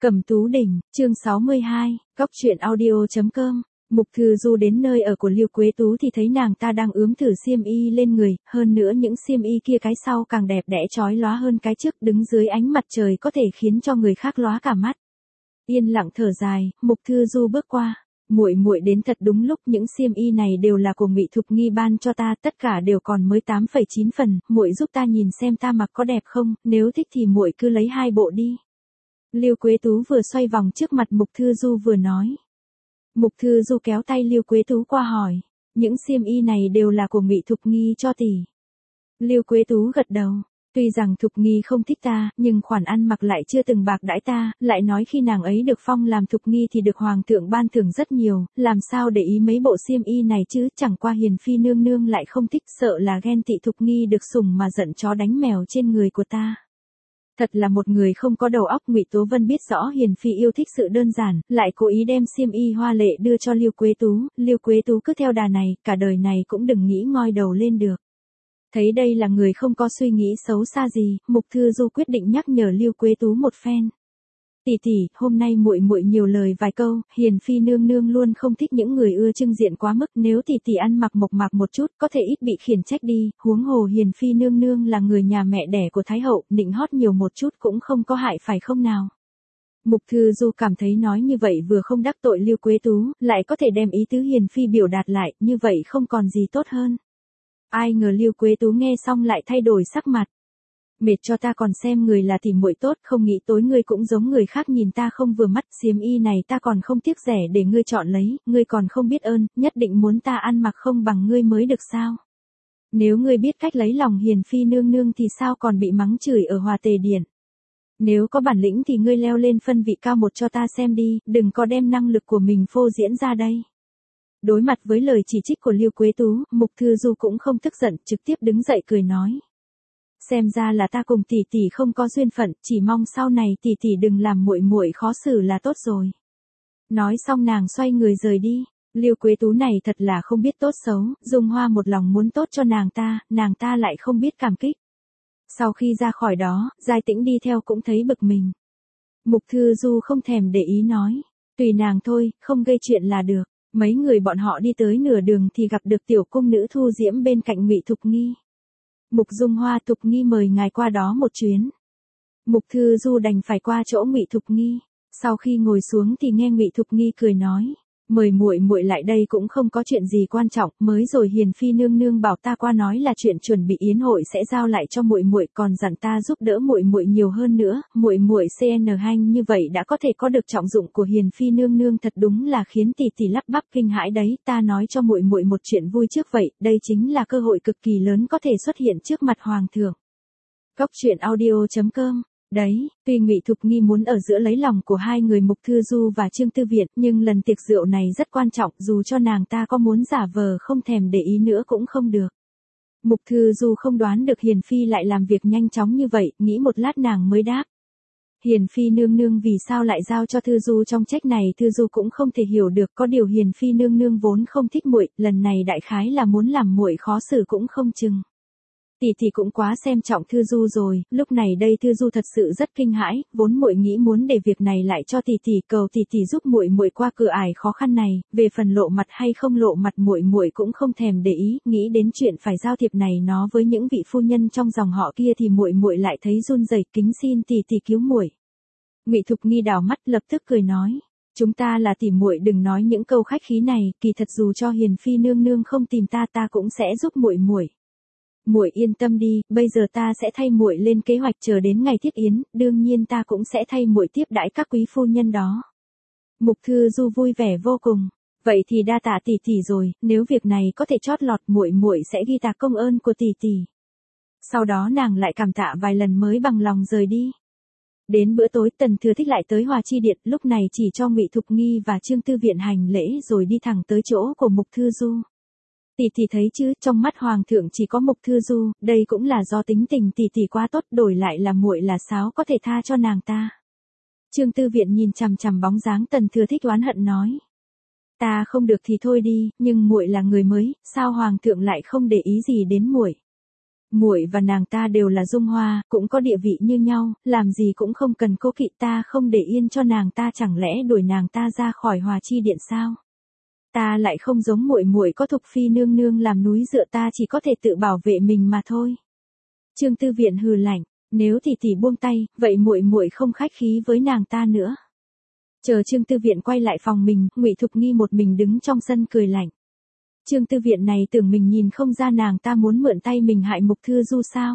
Cẩm Tú Đỉnh, chương 62, Cóc truyện audio.com. Mục Thư Du đến nơi ở của Lưu Quế Tú thì thấy nàng ta đang ướm thử xiêm y lên người, hơn nữa những xiêm y kia cái sau càng đẹp đẽ chói lóa hơn cái trước, đứng dưới ánh mặt trời có thể khiến cho người khác lóa cả mắt. Yên lặng thở dài, Mục Thư Du bước qua. Muội muội đến thật đúng lúc, những xiêm y này đều là của Ngụy Thục Nghi ban cho ta, tất cả đều còn mới 8,9 phần, muội giúp ta nhìn xem ta mặc có đẹp không, nếu thích thì muội cứ lấy 2 bộ đi. Lưu Quế Tú vừa xoay vòng trước mặt Mục Thư Du vừa nói. Mục Thư Du kéo tay Lưu Quế Tú qua hỏi, những xiêm y này đều là của Ngụy Thục Nghi cho tỷ. Lưu Quế Tú gật đầu, tuy rằng Thục Nghi không thích ta, nhưng khoản ăn mặc lại chưa từng bạc đãi ta, lại nói khi nàng ấy được phong làm Thục Nghi thì được Hoàng thượng ban thưởng rất nhiều, làm sao để ý mấy bộ xiêm y này chứ, chẳng qua Hiền Phi nương nương lại không thích, sợ là ghen tị Thục Nghi được sủng mà giận chó đánh mèo trên người của ta. Thật là một người không có đầu óc. Ngụy Tố Vân biết rõ Hiền Phi yêu thích sự đơn giản, lại cố ý đem xiêm y hoa lệ đưa cho Lưu Quế Tú. Lưu Quế Tú cứ theo đà này, cả đời này cũng đừng nghĩ ngoi đầu lên được. Thấy đây là người không có suy nghĩ xấu xa gì, Mục Thư Du quyết định nhắc nhở Lưu Quế Tú một phen. Tỷ tỷ, hôm nay muội muội nhiều lời vài câu, Hiền Phi nương nương luôn không thích những người ưa trưng diện quá mức, nếu tỷ tỷ ăn mặc mộc mạc một chút, có thể ít bị khiển trách đi, huống hồ Hiền Phi nương nương là người nhà mẹ đẻ của Thái hậu, nịnh hót nhiều một chút cũng không có hại phải không nào? Mục Thư Du cảm thấy nói như vậy vừa không đắc tội Lưu Quế Tú, lại có thể đem ý tứ Hiền Phi biểu đạt lại, như vậy không còn gì tốt hơn. Ai ngờ Lưu Quế Tú nghe xong lại thay đổi sắc mặt. Mệt cho ta còn xem người là tỷ muội tốt, không nghĩ tối ngươi cũng giống người khác nhìn ta không vừa mắt, xiêm y này ta còn không tiếc rẻ để ngươi chọn lấy, ngươi còn không biết ơn, nhất định muốn ta ăn mặc không bằng ngươi mới được sao? Nếu ngươi biết cách lấy lòng Hiền Phi nương nương thì sao còn bị mắng chửi ở Hòa Tề Điện? Nếu có bản lĩnh thì ngươi leo lên phân vị cao một cho ta xem đi, đừng có đem năng lực của mình phô diễn ra đây. Đối mặt với lời chỉ trích của Lưu Quế Tú, Mục Thư Du cũng không tức giận, trực tiếp đứng dậy cười nói. Xem ra là ta cùng tỷ tỷ không có duyên phận, chỉ mong sau này tỷ tỷ đừng làm muội muội khó xử là tốt rồi. Nói xong nàng xoay người rời đi. Lưu Quế Tú này thật là không biết tốt xấu, Dung Hoa một lòng muốn tốt cho nàng ta lại không biết cảm kích. Sau khi ra khỏi đó, Giai Tĩnh đi theo cũng thấy bực mình. Mục Thư Du không thèm để ý nói, tùy nàng thôi, không gây chuyện là được. Mấy người bọn họ đi tới nửa đường thì gặp được tiểu cung nữ Thu Diễm bên cạnh Ngụy Thục Nghi. Mục Dung Hoa, Thục Nghi mời ngài qua đó một chuyến. Mục Thư Du đành phải qua chỗ Ngụy Thục Nghi. Sau khi ngồi xuống thì nghe Ngụy Thục Nghi cười nói, mời muội muội lại đây cũng không có chuyện gì quan trọng, mới rồi Hiền Phi nương nương bảo ta qua nói là chuyện chuẩn bị yến hội sẽ giao lại cho muội muội, còn dặn ta giúp đỡ muội muội nhiều hơn nữa, muội muội CN hanh như vậy đã có thể có được trọng dụng của Hiền Phi nương nương, thật đúng là khiến tỷ tỷ lắp bắp kinh hãi đấy. Ta nói cho muội muội một chuyện vui trước vậy, đây chính là cơ hội cực kỳ lớn có thể xuất hiện trước mặt hoàng thượng. Cóc truyện audio.com. Đấy, tuy Ngụy Thục Nghi muốn ở giữa lấy lòng của hai người Mục Thư Du và Trương Tư Viện, nhưng lần tiệc rượu này rất quan trọng, dù cho nàng ta có muốn giả vờ không thèm để ý nữa cũng không được. Mục Thư Du không đoán được Hiền Phi lại làm việc nhanh chóng như vậy, nghĩ một lát nàng mới đáp. Hiền Phi nương nương vì sao lại giao cho Thư Du trong trách này, Thư Du cũng không thể hiểu được, có điều Hiền Phi nương nương vốn không thích muội, lần này đại khái là muốn làm muội khó xử cũng không chừng. Tỷ tỷ cũng quá xem trọng Thư Du rồi, lúc này đây Thư Du thật sự rất kinh hãi, vốn muội nghĩ muốn để việc này lại cho tỷ tỷ, cầu tỷ tỷ giúp muội muội qua cửa ải khó khăn này, về phần lộ mặt hay không lộ mặt muội muội cũng không thèm để ý, nghĩ đến chuyện phải giao thiệp này nó với những vị phu nhân trong dòng họ kia thì muội muội lại thấy run rẩy, kính xin tỷ tỷ cứu muội. Ngụy Thục Nghi đảo mắt lập tức cười nói, chúng ta là tỷ muội đừng nói những câu khách khí này, kỳ thật dù cho Hiền Phi nương nương không tìm ta cũng sẽ giúp muội muội. Muội yên tâm đi, bây giờ ta sẽ thay muội lên kế hoạch, chờ đến ngày thiết yến, đương nhiên ta cũng sẽ thay muội tiếp đãi các quý phu nhân đó. Mục Thư Du vui vẻ vô cùng, vậy thì đa tạ tỷ tỷ rồi, nếu việc này có thể chót lọt muội sẽ ghi tạc công ơn của tỷ tỷ. Sau đó nàng lại cảm tạ vài lần mới bằng lòng rời đi. Đến bữa tối Tần Thừa Thích lại tới Hòa Chi Điện, lúc này chỉ cho Ngụy Thục Nghi và Trương Tư Viện hành lễ rồi đi thẳng tới chỗ của Mục Thư Du. Tỷ tỷ thấy chứ, trong mắt hoàng thượng chỉ có Mục Thư Du, đây cũng là do tính tình tỷ tỷ quá tốt, đổi lại là muội là sao có thể tha cho nàng ta. Trương Tư Viện nhìn chằm chằm bóng dáng Tần Thừa Thích oán hận nói, ta không được thì thôi đi, nhưng muội là người mới, sao hoàng thượng lại không để ý gì đến muội? Muội và nàng ta đều là dung hoa, cũng có địa vị như nhau, làm gì cũng không cần cố kỵ, ta không để yên cho nàng ta, chẳng lẽ đuổi nàng ta ra khỏi Hòa Chi Điện sao? Ta lại không giống muội, muội có Thục Phi nương nương làm núi dựa, ta chỉ có thể tự bảo vệ mình mà thôi. Trương Tư Viện hừ lạnh, nếu tỷ tỷ buông tay, vậy muội muội không khách khí với nàng ta nữa. Chờ Trương Tư Viện quay lại phòng mình, Ngụy Thục Nghi một mình đứng trong sân cười lạnh. Trương Tư Viện này tưởng mình nhìn không ra nàng ta muốn mượn tay mình hại Mục Thư Du sao?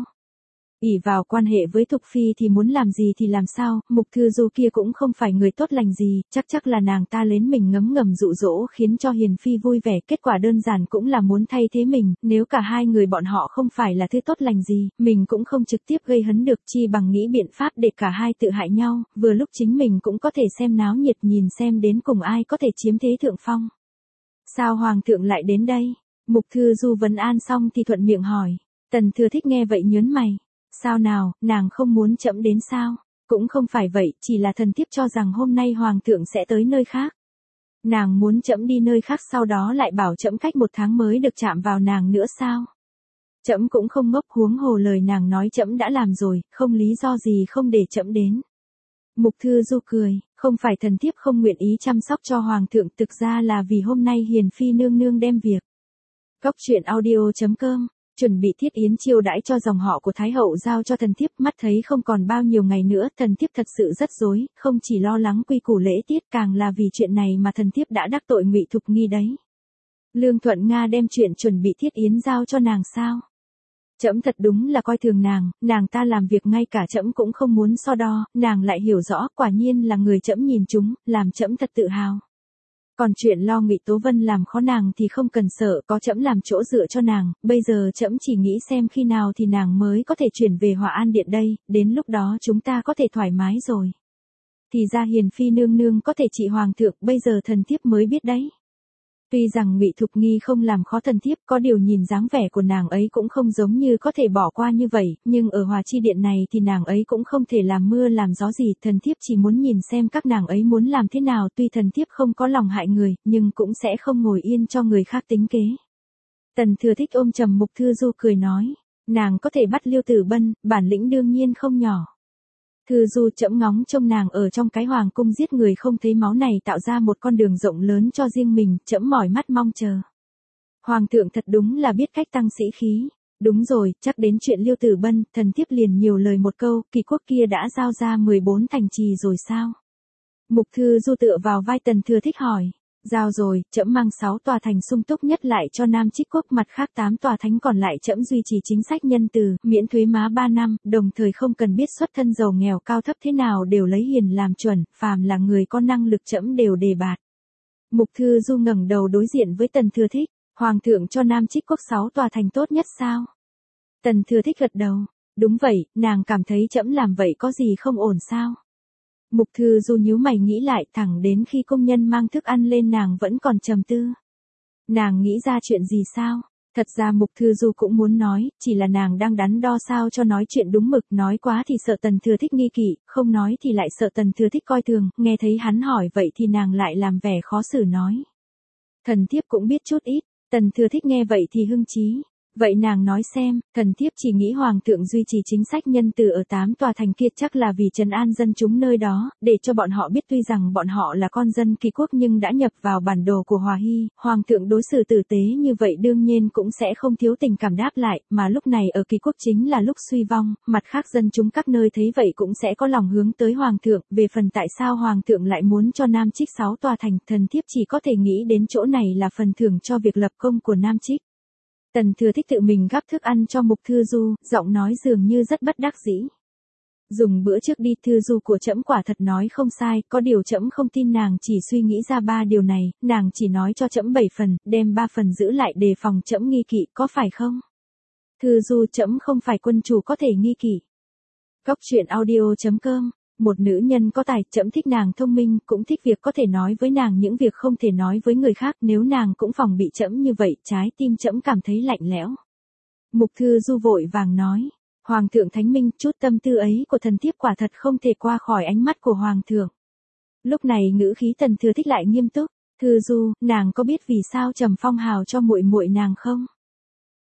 Ỷ vào quan hệ với Thục Phi thì muốn làm gì thì làm sao, Mục Thư Du kia cũng không phải người tốt lành gì, chắc là nàng ta lén mình ngấm ngầm dụ dỗ khiến cho Hiền Phi vui vẻ, kết quả đơn giản cũng là muốn thay thế mình, nếu cả hai người bọn họ không phải là thứ tốt lành gì, mình cũng không trực tiếp gây hấn được, chi bằng nghĩ biện pháp để cả hai tự hại nhau, vừa lúc chính mình cũng có thể xem náo nhiệt, nhìn xem đến cùng ai có thể chiếm thế thượng phong. Sao Hoàng thượng lại đến đây? Mục Thư Du vấn an xong thì thuận miệng hỏi. Tần Thừa Thích nghe vậy nhớn mày. Sao nào, nàng không muốn trẫm đến sao? Cũng không phải vậy, chỉ là thần thiếp cho rằng hôm nay Hoàng thượng sẽ tới nơi khác. Nàng muốn trẫm đi nơi khác, sau đó lại bảo trẫm cách 1 tháng mới được chạm vào nàng nữa sao? Trẫm cũng không ngốc, huống hồ lời nàng nói trẫm đã làm rồi, không lý do gì không để trẫm đến. Mục Thư Du cười, không phải thần thiếp không nguyện ý chăm sóc cho Hoàng thượng, thực ra là vì hôm nay Hiền Phi nương nương đem việc. Cóc truyện audio.com, chuẩn bị thiết yến chiêu đãi cho dòng họ của Thái hậu giao cho thần thiếp, mắt thấy không còn bao nhiêu ngày nữa, thần thiếp thật sự rất rối, không chỉ lo lắng quy củ lễ tiết, càng là vì chuyện này mà thần thiếp đã đắc tội Ngụy Thục Nghi đấy. Lương Thuận Nga đem chuyện chuẩn bị thiết yến giao cho nàng sao? Trẫm thật đúng là coi thường nàng ta làm việc ngay cả trẫm cũng không muốn so đo, nàng lại hiểu rõ, quả nhiên là người trẫm nhìn chúng, làm trẫm thật tự hào. Còn chuyện lo Ngụy Tố Vân làm khó nàng thì không cần sợ, có trẫm làm chỗ dựa cho nàng, bây giờ trẫm chỉ nghĩ xem khi nào thì nàng mới có thể chuyển về Hòa An Điện đây, đến lúc đó chúng ta có thể thoải mái rồi. Thì ra Hiền Phi nương nương có thể trị Hoàng thượng, bây giờ thần thiếp mới biết đấy. Tuy rằng Ngụy Thục Nghi không làm khó thần thiếp, có điều nhìn dáng vẻ của nàng ấy cũng không giống như có thể bỏ qua như vậy, nhưng ở Hòa Chi Điện này thì nàng ấy cũng không thể làm mưa làm gió gì, thần thiếp chỉ muốn nhìn xem các nàng ấy muốn làm thế nào, tuy thần thiếp không có lòng hại người, nhưng cũng sẽ không ngồi yên cho người khác tính kế. Tần Thừa Thích ôm trầm Mục Thư Du cười nói, nàng có thể bắt Liêu Tử Bân, bản lĩnh đương nhiên không nhỏ. Thư Du, trẫm ngóng trông nàng ở trong cái hoàng cung giết người không thấy máu này, tạo ra một con đường rộng lớn cho riêng mình, trẫm mỏi mắt mong chờ. Hoàng thượng thật đúng là biết cách tăng sĩ khí. Đúng rồi, chắc đến chuyện Liêu Tử Bân, thần thiếp liền nhiều lời một câu, Kỳ quốc kia đã giao ra 14 thành trì rồi sao? Mục Thư Du tựa vào vai Tần Thừa Thích hỏi. Giao rồi, trẫm mang 6 tòa thành sung túc nhất lại cho Nam Trích quốc, mặt khác 8 tòa thánh còn lại trẫm duy trì chính sách nhân từ, miễn thuế má 3 năm, đồng thời không cần biết xuất thân giàu nghèo cao thấp thế nào đều lấy hiền làm chuẩn, phàm là người có năng lực trẫm đều đề bạt. Mục Thư Du ngẩng đầu đối diện với Tần Thừa Thích, Hoàng thượng cho Nam Trích quốc 6 tòa thành tốt nhất sao? Tần Thừa Thích gật đầu, đúng vậy, nàng cảm thấy trẫm làm vậy có gì không ổn sao? Mục Thư Du nhíu mày nghĩ lại, thẳng đến khi công nhân mang thức ăn lên nàng vẫn còn trầm tư. Nàng nghĩ ra chuyện gì sao? Thật ra Mục Thư Du cũng muốn nói, chỉ là nàng đang đắn đo sao cho nói chuyện đúng mực, nói quá thì sợ Tần Thừa Thích nghi kỵ, không nói thì lại sợ Tần Thừa Thích coi thường, nghe thấy hắn hỏi vậy thì nàng lại làm vẻ khó xử nói. Thần thiếp cũng biết chút ít, Tần Thừa Thích nghe vậy thì hưng chí. Vậy nàng nói xem, thần thiếp chỉ nghĩ Hoàng thượng duy trì chính sách nhân từ ở 8 tòa thành kia chắc là vì trấn an dân chúng nơi đó, để cho bọn họ biết tuy rằng bọn họ là con dân Kỳ quốc nhưng đã nhập vào bản đồ của Hòa Hy, Hoàng thượng đối xử tử tế như vậy đương nhiên cũng sẽ không thiếu tình cảm đáp lại, mà lúc này ở Kỳ quốc chính là lúc suy vong, mặt khác dân chúng các nơi thấy vậy cũng sẽ có lòng hướng tới Hoàng thượng, về phần tại sao Hoàng thượng lại muốn cho Nam Trích 6 tòa thành, thần thiếp chỉ có thể nghĩ đến chỗ này là phần thưởng cho việc lập công của Nam Trích. Tần Thừa Thích tự mình gắp thức ăn cho Mục Thư Du, giọng nói dường như rất bất đắc dĩ. Dùng bữa trước đi, Thư Du của trẫm quả thật nói không sai, có điều trẫm không tin nàng chỉ suy nghĩ ra 3 điều này, nàng chỉ nói cho trẫm 7 phần, đem 3 phần giữ lại đề phòng trẫm nghi kỵ, có phải không? Thư Du, trẫm không phải quân chủ có thể nghi kỵ. Cóc truyện audio.com, một nữ nhân có tài, trẫm thích nàng thông minh, cũng thích việc có thể nói với nàng những việc không thể nói với người khác, nếu nàng cũng phòng bị trẫm như vậy, trái tim trẫm cảm thấy lạnh lẽo. Mục Thư Du vội vàng nói, Hoàng thượng thánh minh, chút tâm tư ấy của thần thiếp quả thật không thể qua khỏi ánh mắt của Hoàng thượng. Lúc này ngữ khí Tần Thừa Thích lại nghiêm túc, Thư Du, nàng có biết vì sao trầm phong hào cho muội muội nàng không?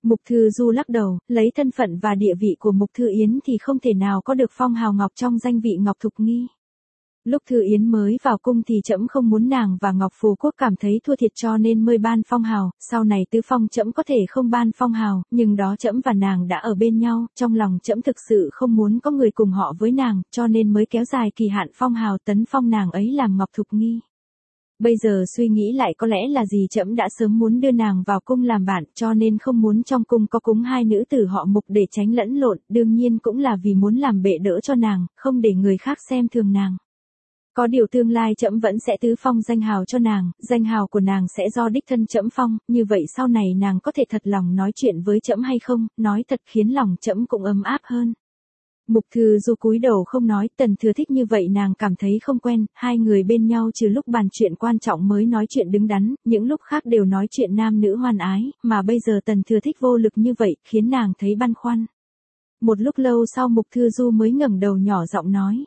Mục Thư Du lắc đầu, lấy thân phận và địa vị của Mục Thư Yến thì không thể nào có được phong hào ngọc trong danh vị Ngọc Thục Nghi. Lúc Thư Yến mới vào cung thì trẫm không muốn nàng và Ngọc Phù Quốc cảm thấy thua thiệt cho nên mới ban phong hào, sau này tứ phong trẫm có thể không ban phong hào, nhưng đó trẫm và nàng đã ở bên nhau, trong lòng trẫm thực sự không muốn có người cùng họ với nàng, cho nên mới kéo dài kỳ hạn phong hào tấn phong nàng ấy làm Ngọc Thục Nghi. Bây giờ suy nghĩ lại có lẽ là gì trẫm đã sớm muốn đưa nàng vào cung làm bạn, cho nên không muốn trong cung có cúng hai nữ tử họ Mục để tránh lẫn lộn, đương nhiên cũng là vì muốn làm bệ đỡ cho nàng, không để người khác xem thường nàng. Có điều tương lai trẫm vẫn sẽ tứ phong danh hào cho nàng, danh hào của nàng sẽ do đích thân trẫm phong, như vậy sau này nàng có thể thật lòng nói chuyện với trẫm hay không, nói thật khiến lòng trẫm cũng ấm áp hơn. Mục Thư Du cúi đầu không nói, Tần Thừa Thích như vậy nàng cảm thấy không quen, hai người bên nhau trừ lúc bàn chuyện quan trọng mới nói chuyện đứng đắn, những lúc khác đều nói chuyện nam nữ hoan ái, mà bây giờ Tần Thừa Thích vô lực như vậy, khiến nàng thấy băn khoăn. Một lúc lâu sau Mục Thư Du mới ngẩng đầu nhỏ giọng nói.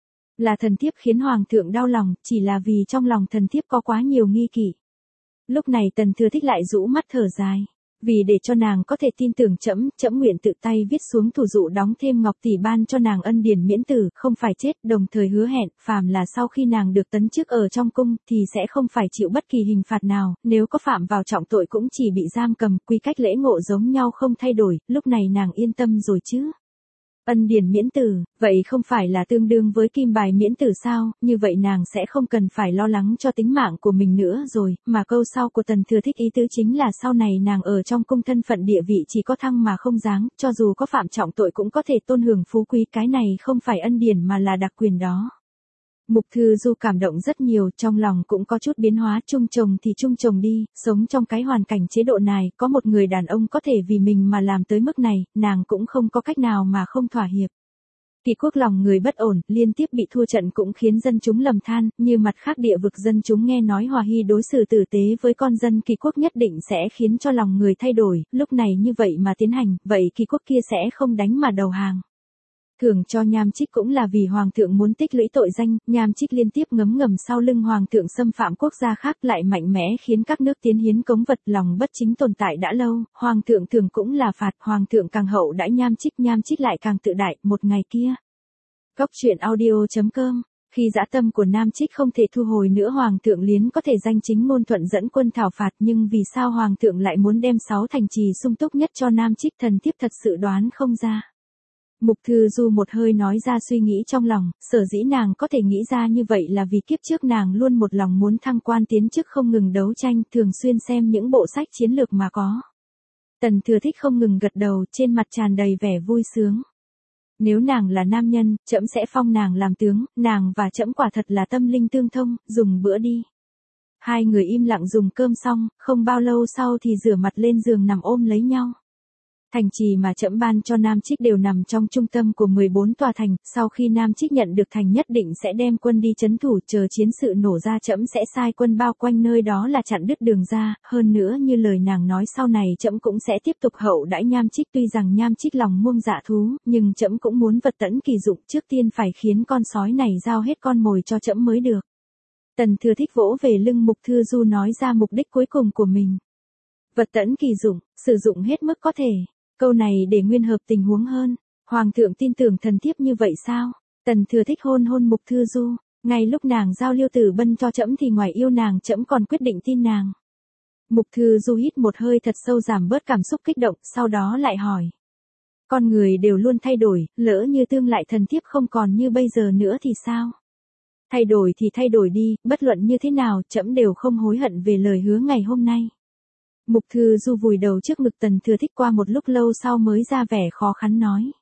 Là thần thiếp khiến hoàng thượng đau lòng, chỉ là vì trong lòng thần thiếp có quá nhiều nghi kỵ. Lúc này Tần Thừa Thích lại rũ mắt thở dài. Vì để cho nàng có thể tin tưởng trẫm, trẫm nguyện tự tay viết xuống thủ dụ đóng thêm ngọc tỷ ban cho nàng ân điển miễn tử, không phải chết, đồng thời hứa hẹn, phàm là sau khi nàng được tấn chức ở trong cung, thì sẽ không phải chịu bất kỳ hình phạt nào, nếu có phạm vào trọng tội cũng chỉ bị giam cầm, quy cách lễ ngộ giống nhau không thay đổi, lúc này nàng yên tâm rồi chứ. Ân điển miễn tử, vậy không phải là tương đương với kim bài miễn tử sao, như vậy nàng sẽ không cần phải lo lắng cho tính mạng của mình nữa rồi, mà câu sau của Tần Thừa Thích ý tứ chính là sau này nàng ở trong cung thân phận địa vị chỉ có thăng mà không giáng, cho dù có phạm trọng tội cũng có thể tôn hưởng phú quý, cái này không phải ân điển mà là đặc quyền đó. Mục Thư Du cảm động rất nhiều, trong lòng cũng có chút biến hóa, chung chồng thì chung chồng đi, sống trong cái hoàn cảnh chế độ này, có một người đàn ông có thể vì mình mà làm tới mức này, nàng cũng không có cách nào mà không thỏa hiệp. Kỳ quốc lòng người bất ổn, liên tiếp bị thua trận cũng khiến dân chúng lầm than, như mặt khác địa vực dân chúng nghe nói Hòa Hy đối xử tử tế với con dân Kỳ quốc nhất định sẽ khiến cho lòng người thay đổi, lúc này như vậy mà tiến hành, vậy Kỳ quốc kia sẽ không đánh mà đầu hàng. Thưởng cho Nham Chích cũng là vì Hoàng thượng muốn tích lũy tội danh, Nham Chích liên tiếp ngấm ngầm sau lưng Hoàng thượng xâm phạm quốc gia khác lại mạnh mẽ khiến các nước tiến hiến cống vật, lòng bất chính tồn tại đã lâu, Hoàng thượng thường cũng là phạt, Hoàng thượng càng hậu đãi Nham Chích lại càng tự đại, một ngày kia. Góc truyện audio.com. Khi dã tâm của Nam Chích không thể thu hồi nữa, Hoàng thượng Liến có thể danh chính ngôn thuận dẫn quân thảo phạt, nhưng vì sao Hoàng thượng lại muốn đem 6 thành trì sung túc nhất cho Nam Chích, thần thiếp thật sự đoán không ra. Mục Thư Du một hơi nói ra suy nghĩ trong lòng, sở dĩ nàng có thể nghĩ ra như vậy là vì kiếp trước nàng luôn một lòng muốn thăng quan tiến chức không ngừng đấu tranh, thường xuyên xem những bộ sách chiến lược mà có. Tần Thừa Thích không ngừng gật đầu, trên mặt tràn đầy vẻ vui sướng. Nếu nàng là nam nhân, trẫm sẽ phong nàng làm tướng, nàng và trẫm quả thật là tâm linh tương thông, dùng bữa đi. Hai người im lặng dùng cơm xong, không bao lâu sau thì rửa mặt lên giường nằm ôm lấy nhau. Thành trì mà trẫm ban cho Nam Chích đều nằm trong trung tâm của 14 tòa thành, sau khi Nam Chích nhận được thành nhất định sẽ đem quân đi trấn thủ, chờ chiến sự nổ ra trẫm sẽ sai quân bao quanh nơi đó là chặn đứt đường ra, hơn nữa như lời nàng nói sau này trẫm cũng sẽ tiếp tục hậu đãi Nham Chích, tuy rằng Nham Chích lòng muông dạ thú, nhưng trẫm cũng muốn vật tẫn kỳ dụng, trước tiên phải khiến con sói này giao hết con mồi cho trẫm mới được. Tần Thừa Thích vỗ về lưng Mục Thư Du nói ra mục đích cuối cùng của mình. Vật tẫn kỳ dụng, sử dụng hết mức có thể. Câu này để nguyên hợp tình huống hơn. Hoàng thượng tin tưởng thần thiếp như vậy sao? Tần Thừa Thích hôn hôn Mục Thư Du. Ngay lúc nàng giao Liêu Tử Bân cho trẫm thì ngoài yêu nàng trẫm còn quyết định tin nàng. Mục Thư Du hít một hơi thật sâu giảm bớt cảm xúc kích động, sau đó lại hỏi. Con người đều luôn thay đổi, lỡ như tương lai thần thiếp không còn như bây giờ nữa thì sao? Thay đổi thì thay đổi đi, bất luận như thế nào trẫm đều không hối hận về lời hứa ngày hôm nay. Mục Thư Du vùi đầu trước ngực Tần Thừa Thích, qua một lúc lâu sau mới ra vẻ khó khăn nói.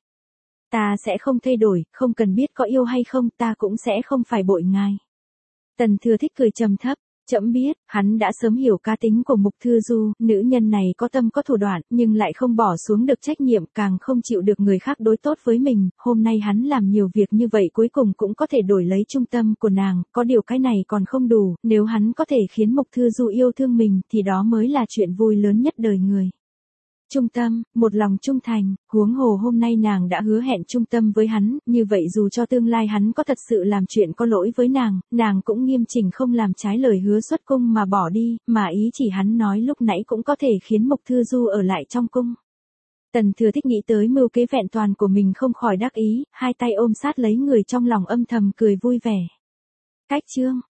Ta sẽ không thay đổi, không cần biết có yêu hay không, ta cũng sẽ không phải bội ngài. Tần Thừa Thích cười trầm thấp, trẫm biết, hắn đã sớm hiểu cá tính của Mục Thư Du, nữ nhân này có tâm có thủ đoạn, nhưng lại không bỏ xuống được trách nhiệm, càng không chịu được người khác đối tốt với mình, hôm nay hắn làm nhiều việc như vậy cuối cùng cũng có thể đổi lấy trung tâm của nàng, có điều cái này còn không đủ, nếu hắn có thể khiến Mục Thư Du yêu thương mình, thì đó mới là chuyện vui lớn nhất đời người. Trung tâm, một lòng trung thành, huống hồ hôm nay nàng đã hứa hẹn trung tâm với hắn, như vậy dù cho tương lai hắn có thật sự làm chuyện có lỗi với nàng cũng nghiêm chỉnh không làm trái lời hứa xuất cung mà bỏ đi, mà ý chỉ hắn nói lúc nãy cũng có thể khiến Mục Thư Du ở lại trong cung. Tần Thừa Thích nghĩ tới mưu kế vẹn toàn của mình không khỏi đắc ý, hai tay ôm sát lấy người trong lòng âm thầm cười vui vẻ. Cách chương